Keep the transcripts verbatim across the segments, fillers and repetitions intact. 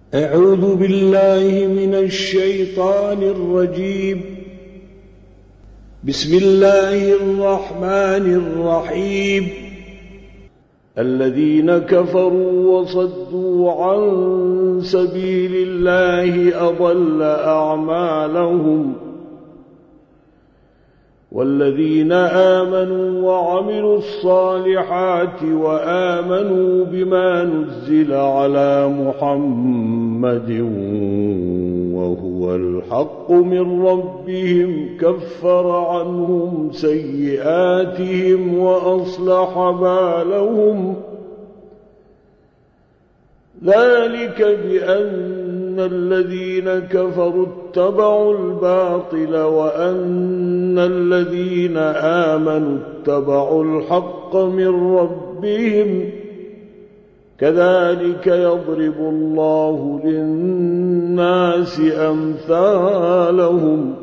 أعوذ بالله من الشيطان الرجيم. بسم الله الرحمن الرحيم. الذين كفروا وصدوا عن سبيل الله أضل أعمالهم، والذين آمنوا وعملوا الصالحات وآمنوا بما نزل على محمد وهو الحق من ربهم كفر عنهم سيئاتهم وأصلح بالهم. ذلك بأن الذين كفروا اتبعوا الباطل وأن الذين آمنوا اتبعوا الحق من ربهم، كذلك يضرب الله للناس أمثالهم.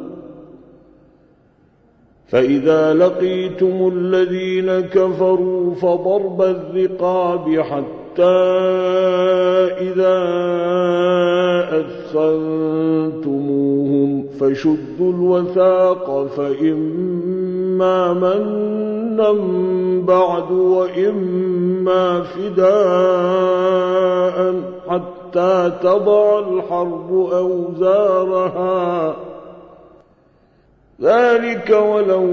فإذا لقيتم الذين كفروا فضرب الرقاب حتى إذا أثخنتموهم فشدوا الوثاق، فإما منا بعد وإما فداء حتى تضع الحرب أوزارها. ذلك ولو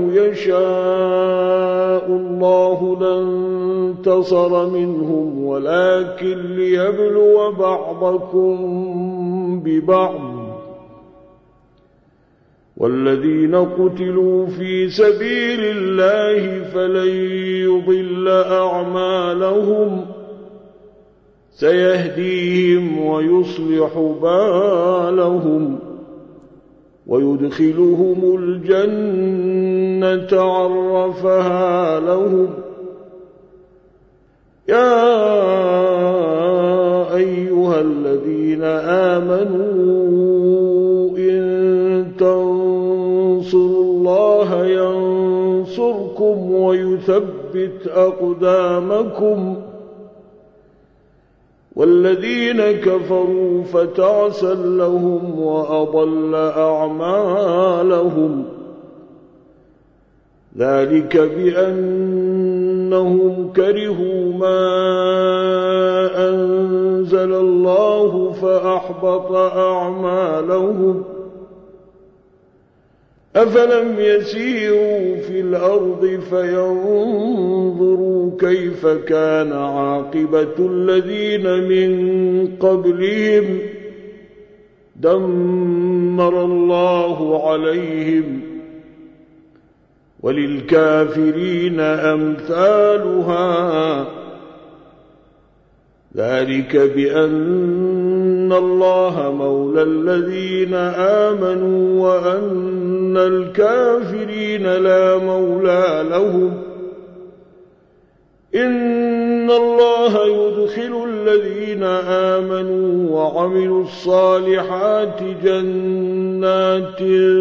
يشاء الله لانتصر منهم، ولكن ليبلو بعضكم ببعض. والذين قتلوا في سبيل الله فلن يضل أعمالهم، سيهديهم ويصلح بالهم ويدخلهم الجنة عرفها لهم. يا أيها الذين آمنوا إن تنصروا الله ينصركم ويثبت أقدامكم. والذين كفروا فتعسا لهم وأضل أعمالهم. ذلك بأنهم كرهوا ما أنزل الله فأحبط أعمالهم. أفلم يسيروا في الأرض فينظروا كيف كان عاقبة الذين من قبلهم، دمر الله عليهم، وللكافرين أمثالها. ذلك بأن الله مولى الذين آمنوا وأن الكافرين لا مولى لهم. إن الله يدخل الذين آمنوا وعملوا الصالحات جنات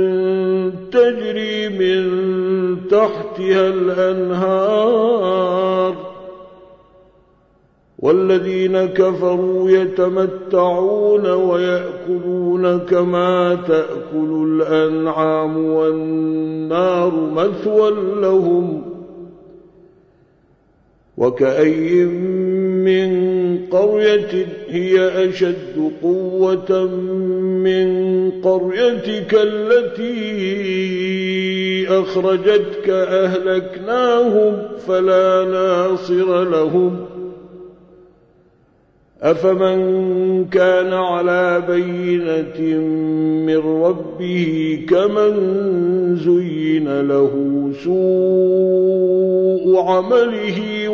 تجري من تحتها الأنهار، والذين كفروا يتمتعون ويأكلون كما تأكل الأنعام والنار مثوى لهم. وكأي من قرية هي أشد قوة من قريتك التي أخرجتك أهلكناهم فلا ناصر لهم. أفمن كان على بينة من ربه كمن زين له سوء عمله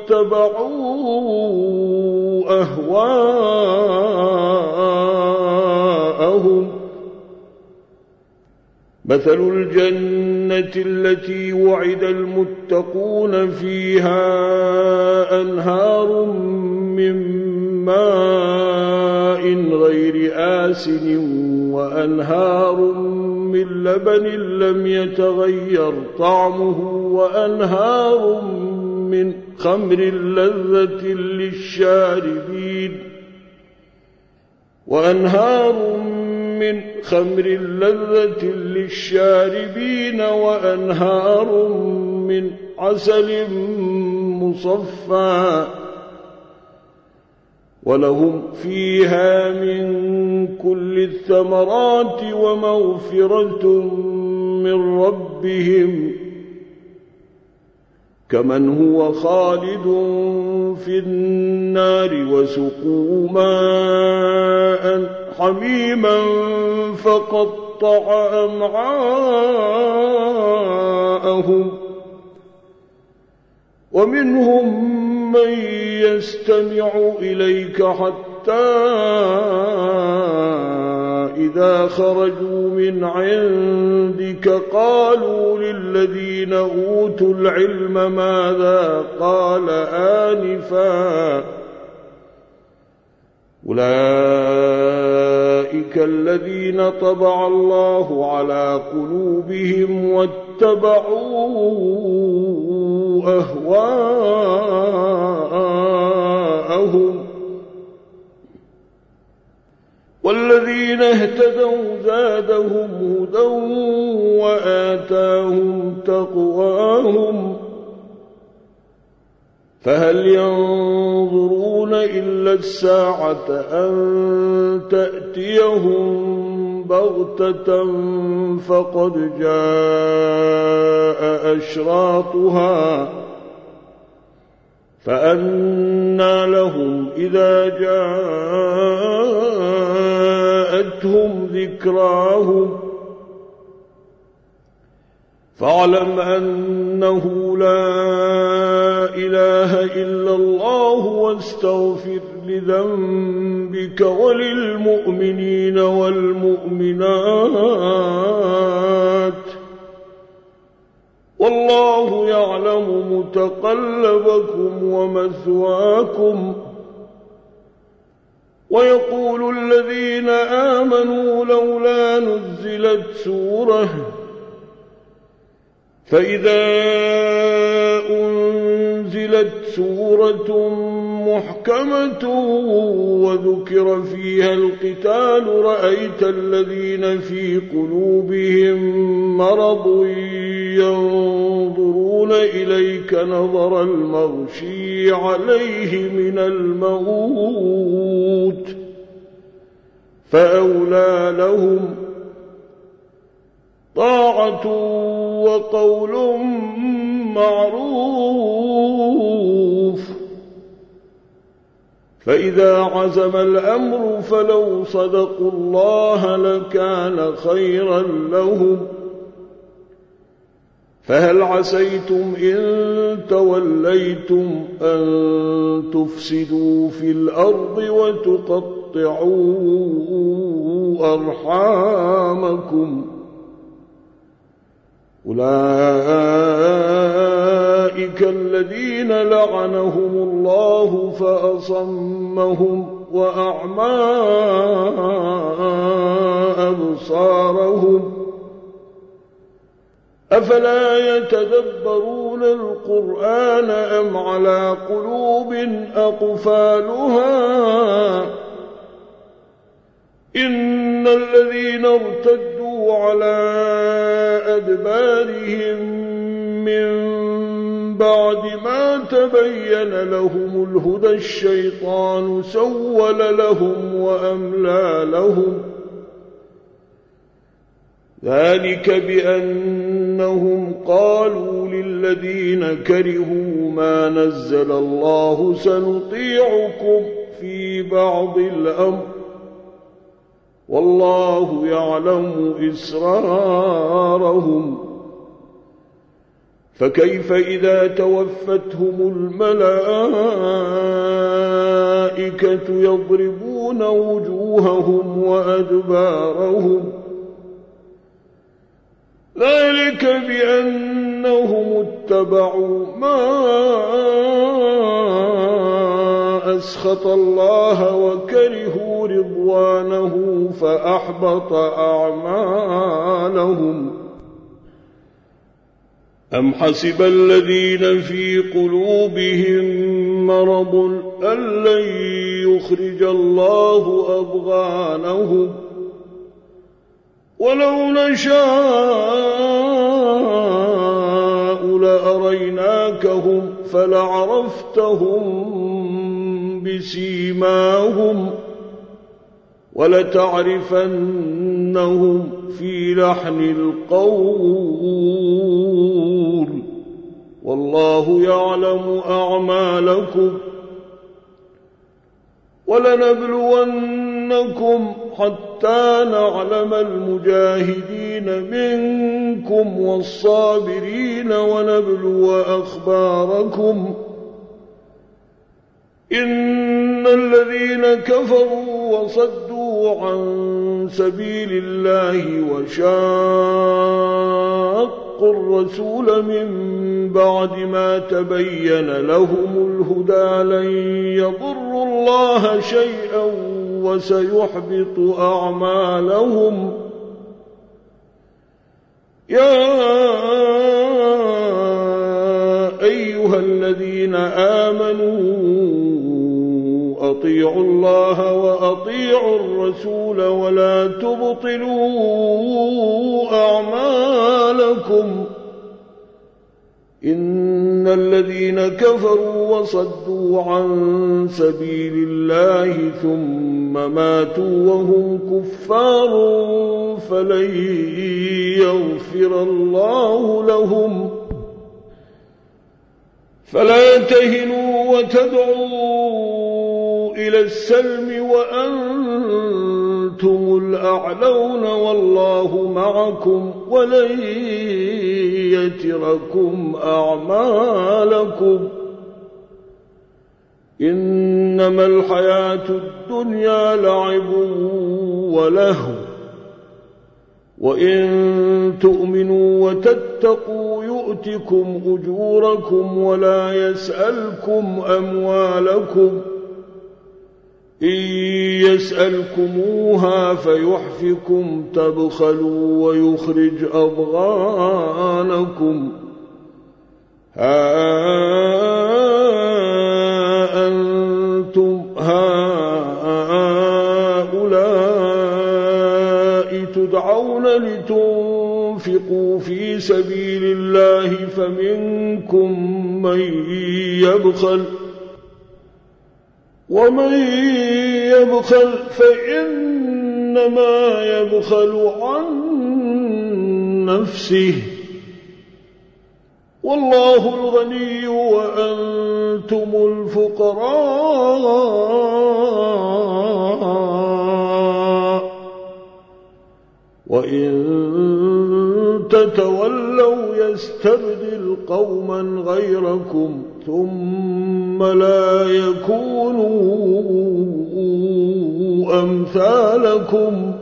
واتبعوا أهواءهم. مثل الجنة التي وعد المتقون فيها أنهار من ماء غير آسن وأنهار من لبن لم يتغير طعمه وأنهار من خمر لذة للشاربين وأنهار من خمر لذة للشاربين وأنهار من عسل مصفى ولهم فيها من كل الثمرات ومغفرة من ربهم كمن هو خالد في النار وسقوا ماء حميما فقطع أمعاءهم ومنهم من يستمع إليك حتى إذا خرجوا من عندك قالوا للذين أوتوا العلم ماذا قال آنفا أولئك الذين طبع الله على قلوبهم واتبعوا أهواءهم والذين اهتدوا زادهم هدى وآتاهم تقواهم فهل ينظرون إلا الساعة أن تأتيهم بغتة فقد جاء أشراطها فأنى لهم إذا جاءتهم ذكراهم فاعلم أنه لا إله إلا الله واستغفر لذنبك وللمؤمنين والمؤمنات والله يعلم متقلبكم ومثواكم ويقول الذين آمنوا لولا نزلت سورة فإذا أنزلت سورة محكمة وذكر فيها القتال رأيت الذين في قلوبهم مرض ينظرون إليك نظر المغشي عليه من الموت فأولى لهم طاعة وقول معروف فإذا عزم الأمر فلو صدقوا الله لكان خيرا لهم فهل عسيتم إن توليتم أن تفسدوا في الأرض وتقطعوا أرحامكم أولئك الذين لعنهم الله فأصمهم وأعمى أبصارهم أفلا يتدبرون القرآن أم على قلوب أقفالها إن الذين ارتدوا على أدبارهم من بعد ما تبين لهم الهدى الشيطان سول لهم وأملى لهم ذلك بأنهم قالوا للذين كرهوا ما نزل الله سنطيعكم في بعض الأمر والله يعلم إسرارهم فكيف إذا توفتهم الملائكة يضربون وجوههم وأدبارهم ذلك بأنهم اتبعوا ما أسخط الله وكرهوا رضوانه فأحبط أعمالهم أم حسب الذين في قلوبهم مرض أن لن ليخرج الله أضغانهم ولو نشاء لأريناكهم فلعرفتهم بسيماهم ولتعرفنهم في لحن القول والله يعلم أعمالكم ولنبلونكم حتى نعلم المجاهدين منكم والصابرين ونبلو أخباركم إن الذين كفروا وصدوا عن سبيل الله وشاقوا الرسول من بعد ما تبين لهم الهدى لن يضروا الله شيئا وسيحبط أعمالهم يا أيها الذين آمنوا أطيعوا الله وأطيعوا الرسول ولا تبطلوا أعمالكم إن الذين كفروا وصدوا عن سبيل الله ثم ماتوا وهم كفار فلن يغفر الله لهم فلا تهنوا وتدعوا إلى السلم وأنتم الأعلون والله معكم ولن يتركم أعمالكم إنما الحياة الدنيا لعب ولهو وإن تؤمنوا وتتقوا يؤتكم أجوركم ولا يسألكم أموالكم إن يسألكموها فيحفكم تبخلوا ويخرج أضغانكم ها أنتم هؤلاء تدعون لتنفقوا في سبيل الله فمنكم من يبخل ومن يبخل فإنما يبخل عن نفسه والله الغني وأنتم الفقراء وإن تتولوا يستبدل قوما غيركم ثم لا يكونوا أمثالكم